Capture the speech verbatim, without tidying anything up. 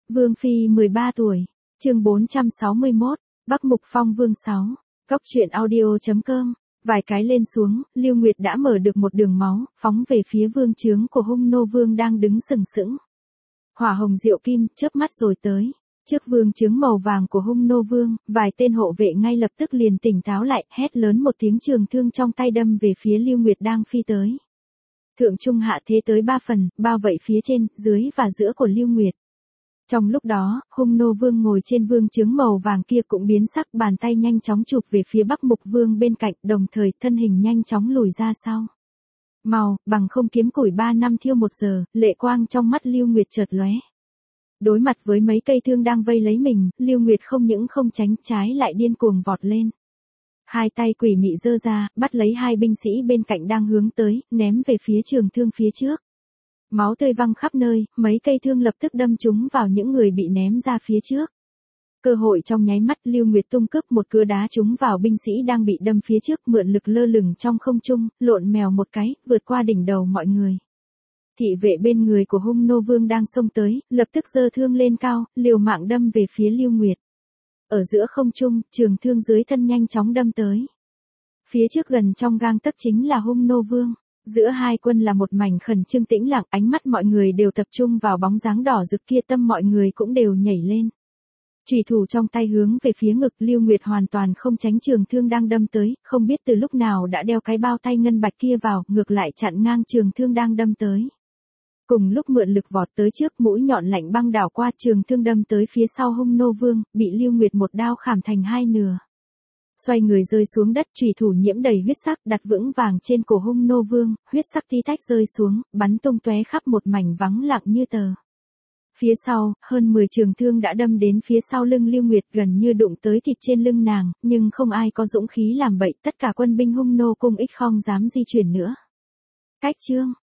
Vương Phi mười ba tuổi, chương bốn trăm sáu mươi mốt, Bắc Mục Phong Vương sáu, Cốc truyện audio chấm com. Vài cái lên xuống, Lưu Nguyệt đã mở được một đường máu, phóng về phía vương trướng của Hung Nô Vương đang đứng sừng sững. Hỏa hồng diệu kim, chớp mắt rồi tới. Trước vương trướng màu vàng của Hung Nô Vương, vài tên hộ vệ ngay lập tức liền tỉnh táo lại, hét lớn một tiếng, trường thương trong tay đâm về phía Lưu Nguyệt đang phi tới. Thượng trung hạ thế tới ba phần, bao vây phía trên, dưới và giữa của Lưu Nguyệt. Trong lúc đó, Hung Nô Vương ngồi trên vương trướng màu vàng kia cũng biến sắc, bàn tay nhanh chóng chụp về phía Bắc Mục Vương bên cạnh, đồng thời thân hình nhanh chóng lùi ra sau. Màu, bằng không kiếm củi ba năm thiêu một giờ, lệ quang trong mắt Lưu Nguyệt chợt lóe. Đối mặt với mấy cây thương đang vây lấy mình, Lưu Nguyệt không những không tránh, trái lại điên cuồng vọt lên. Hai tay quỷ mị giơ ra, bắt lấy hai binh sĩ bên cạnh đang hướng tới, ném về phía trường thương phía trước. Máu tươi văng khắp nơi, mấy cây thương lập tức đâm trúng vào những người bị ném ra phía trước. Cơ hội trong nháy mắt, Lưu Nguyệt tung cước một cưa đá trúng vào binh sĩ đang bị đâm phía trước, mượn lực lơ lửng trong không trung, lộn mèo một cái, vượt qua đỉnh đầu mọi người. Thị vệ bên người của Hung Nô Vương đang xông tới, lập tức giơ thương lên cao, liều mạng đâm về phía Lưu Nguyệt. Ở giữa không trung, trường thương dưới thân nhanh chóng đâm tới. Phía trước gần trong gang tấc chính là Hung Nô Vương. Giữa hai quân là một mảnh khẩn trương tĩnh lặng, ánh mắt mọi người đều tập trung vào bóng dáng đỏ rực kia, tâm mọi người cũng đều nhảy lên. Chủy thủ trong tay hướng về phía ngực, Lưu Nguyệt hoàn toàn không tránh trường thương đang đâm tới, không biết từ lúc nào đã đeo cái bao tay ngân bạch kia vào, ngược lại chặn ngang trường thương đang đâm tới. Cùng lúc mượn lực vọt tới trước, mũi nhọn lạnh băng đảo qua, trường thương đâm tới phía sau Hung Nô Vương, bị Lưu Nguyệt một đao khảm thành hai nửa. Xoay người rơi xuống đất, chủy thủ nhiễm đầy huyết sắc đặt vững vàng trên cổ Hung Nô Vương, huyết sắc tí tách rơi xuống, bắn tung tóe khắp một mảnh vắng lặng như tờ. Phía sau, hơn mười trường thương đã đâm đến phía sau lưng Lưu Nguyệt, gần như đụng tới thịt trên lưng nàng, nhưng không ai có dũng khí làm bậy, tất cả quân binh Hung Nô cung ích không dám di chuyển nữa. Cách chương